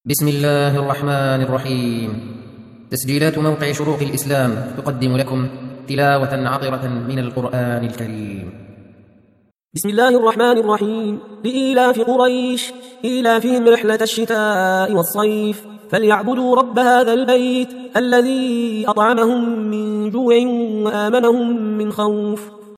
بسم الله الرحمن الرحيم. تسجيلات موقع شروق الإسلام تقدم لكم تلاوة عطرة من القرآن الكريم. بسم الله الرحمن الرحيم. لإيلاف قريش إيلافهم رحلة الشتاء والصيف فليعبدوا رب هذا البيت الذي أطعمهم من جوع وآمنهم من خوف.